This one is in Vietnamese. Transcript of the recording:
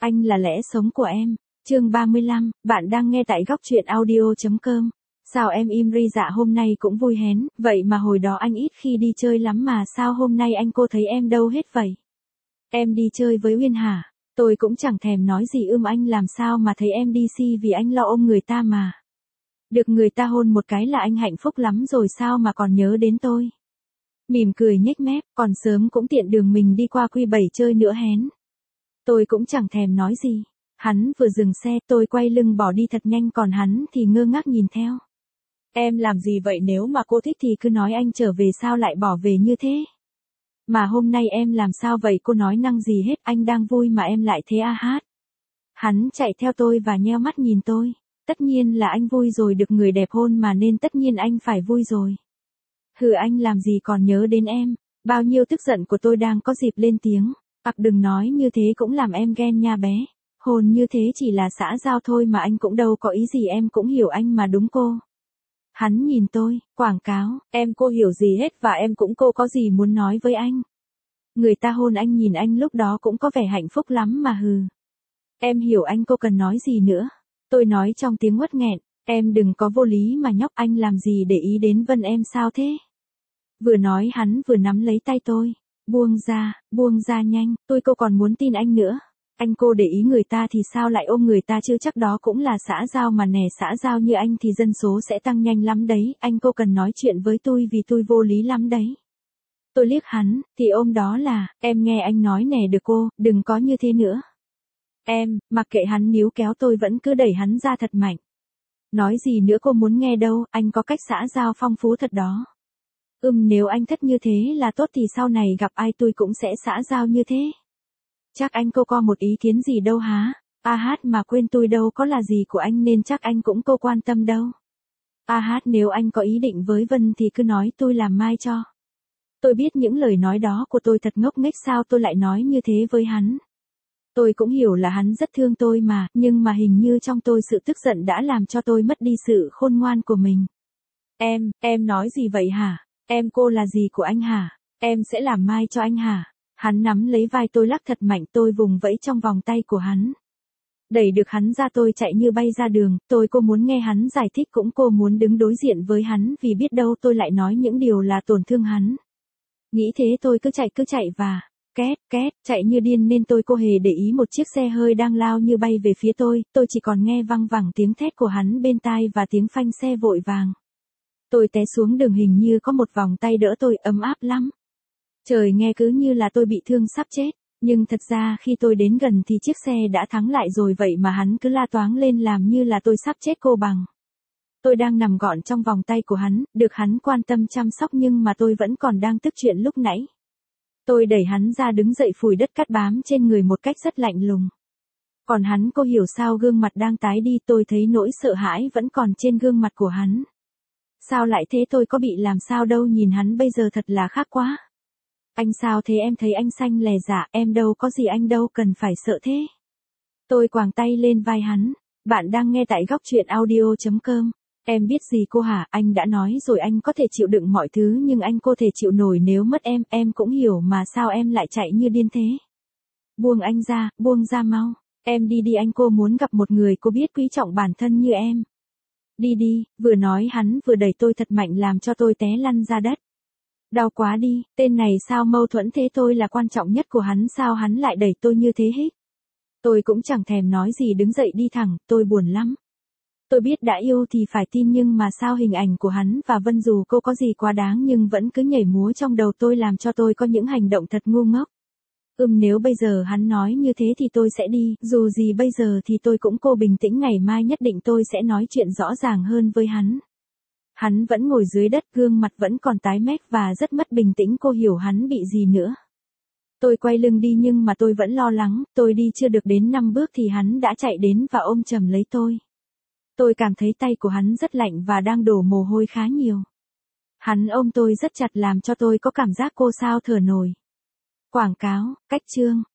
Anh là lẽ sống của em. Chương 35, bạn đang nghe tại góc truyện audio.com. Sao em im ri dạ hôm nay cũng vui hén, vậy mà hồi đó anh ít khi đi chơi lắm mà sao hôm nay anh cô thấy em đâu hết vậy? Em đi chơi với Uyên hả? Tôi cũng chẳng thèm nói gì anh làm sao mà thấy em đi si vì anh lo ôm người ta mà. Được người ta hôn một cái là anh hạnh phúc lắm rồi sao mà còn nhớ đến tôi. Mỉm cười nhếch mép, còn sớm cũng tiện đường mình đi qua Q7 chơi nữa hén. Tôi cũng chẳng thèm nói gì. Hắn vừa dừng xe tôi quay lưng bỏ đi thật nhanh còn hắn thì ngơ ngác nhìn theo. Em làm gì vậy nếu mà cô thích thì cứ nói anh trở về sao lại bỏ về như thế? Mà hôm nay em làm sao vậy cô nói năng gì hết anh đang vui mà em lại thế a hát. Hắn chạy theo tôi và nheo mắt nhìn tôi. Tất nhiên là anh vui rồi được người đẹp hôn mà nên tất nhiên anh phải vui rồi. Hừ anh làm gì còn nhớ đến em. Bao nhiêu tức giận của tôi đang có dịp lên tiếng. Đừng nói như thế cũng làm em ghen nha bé. Hôn như thế chỉ là xã giao thôi mà anh cũng đâu có ý gì em cũng hiểu anh mà đúng cô. Hắn nhìn tôi, quảng cáo, em cô hiểu gì hết và em cũng cô có gì muốn nói với anh. Người ta hôn anh nhìn anh lúc đó cũng có vẻ hạnh phúc lắm mà hừ. Em hiểu anh cô cần nói gì nữa. Tôi nói trong tiếng uất nghẹn, em đừng có vô lý mà nhóc anh làm gì để ý đến Vân em sao thế. Vừa nói hắn vừa nắm lấy tay tôi. Buông ra nhanh, cô còn muốn tin anh nữa. Anh cô để ý người ta thì sao lại ôm người ta chứ chắc đó cũng là xã giao mà nè xã giao như anh thì dân số sẽ tăng nhanh lắm đấy, anh cô cần nói chuyện với tôi vì tôi vô lý lắm đấy. Tôi liếc hắn, thì ôm đó là, em nghe anh nói nè được cô, đừng có như thế nữa. Em, mặc kệ hắn níu kéo tôi vẫn cứ đẩy hắn ra thật mạnh. Nói gì nữa cô muốn nghe đâu, anh có cách xã giao phong phú thật đó. Nếu anh thất như thế là tốt thì sau này gặp ai tôi cũng sẽ xã giao như thế. Chắc anh cô có một ý kiến gì đâu hả? A hát mà quên tôi đâu có là gì của anh nên chắc anh cũng cô quan tâm đâu. A hát nếu anh có ý định với Vân thì cứ nói tôi làm mai cho. Tôi biết những lời nói đó của tôi thật ngốc nghếch sao tôi lại nói như thế với hắn. Tôi cũng hiểu là hắn rất thương tôi mà, nhưng mà hình như trong tôi sự tức giận đã làm cho tôi mất đi sự khôn ngoan của mình. Em nói gì vậy hả? Em cô là gì của anh hả? Em sẽ làm mai cho anh hả? Hắn nắm lấy vai tôi lắc thật mạnh tôi vùng vẫy trong vòng tay của hắn. Đẩy được hắn ra tôi chạy như bay ra đường, cô muốn nghe hắn giải thích cũng cô muốn đứng đối diện với hắn vì biết đâu tôi lại nói những điều là tổn thương hắn. Nghĩ thế tôi cứ chạy và, két, chạy như điên nên cô hề để ý một chiếc xe hơi đang lao như bay về phía tôi chỉ còn nghe văng vẳng tiếng thét của hắn bên tai và tiếng phanh xe vội vàng. Tôi té xuống đường hình như có một vòng tay đỡ tôi ấm áp lắm. Trời nghe cứ như là tôi bị thương sắp chết, nhưng thật ra khi tôi đến gần thì chiếc xe đã thắng lại rồi vậy mà hắn cứ la toáng lên làm như là tôi sắp chết cô bằng. Tôi đang nằm gọn trong vòng tay của hắn, được hắn quan tâm chăm sóc nhưng mà tôi vẫn còn đang tức chuyện lúc nãy. Tôi đẩy hắn ra đứng dậy phủi đất cát bám trên người một cách rất lạnh lùng. Còn hắn cô hiểu sao gương mặt đang tái đi tôi thấy nỗi sợ hãi vẫn còn trên gương mặt của hắn. Sao lại thế tôi có bị làm sao đâu nhìn hắn bây giờ thật là khác quá. Anh sao thế em thấy anh xanh lè dạ em đâu có gì anh đâu cần phải sợ thế. Tôi quàng tay lên vai hắn. Bạn đang nghe tại góc truyện audio.com. Em biết gì cô hả anh đã nói rồi anh có thể chịu đựng mọi thứ nhưng anh có thể chịu nổi nếu mất em cũng hiểu mà sao em lại chạy như điên thế. Buông ra mau. Em đi anh cô muốn gặp một người cô biết quý trọng bản thân như em. Đi, vừa nói hắn vừa đẩy tôi thật mạnh làm cho tôi té lăn ra đất. Đau quá đi, tên này sao mâu thuẫn thế tôi là quan trọng nhất của hắn sao hắn lại đẩy tôi như thế hích. Tôi cũng chẳng thèm nói gì đứng dậy đi thẳng, tôi buồn lắm. Tôi biết đã yêu thì phải tin nhưng mà sao hình ảnh của hắn và Vân dù cô có gì quá đáng nhưng vẫn cứ nhảy múa trong đầu tôi làm cho tôi có những hành động thật ngu ngốc. Nếu bây giờ hắn nói như thế thì tôi sẽ đi, dù gì bây giờ thì tôi cũng cô bình tĩnh ngày mai nhất định tôi sẽ nói chuyện rõ ràng hơn với hắn. Hắn vẫn ngồi dưới đất gương mặt vẫn còn tái mét và rất mất bình tĩnh cô hiểu hắn bị gì nữa. Tôi quay lưng đi nhưng mà tôi vẫn lo lắng, tôi đi chưa được đến 5 bước thì hắn đã chạy đến và ôm chầm lấy tôi. Tôi cảm thấy tay của hắn rất lạnh và đang đổ mồ hôi khá nhiều. Hắn ôm tôi rất chặt làm cho tôi có cảm giác cô sao thở nổi. Quảng cáo, cách chương.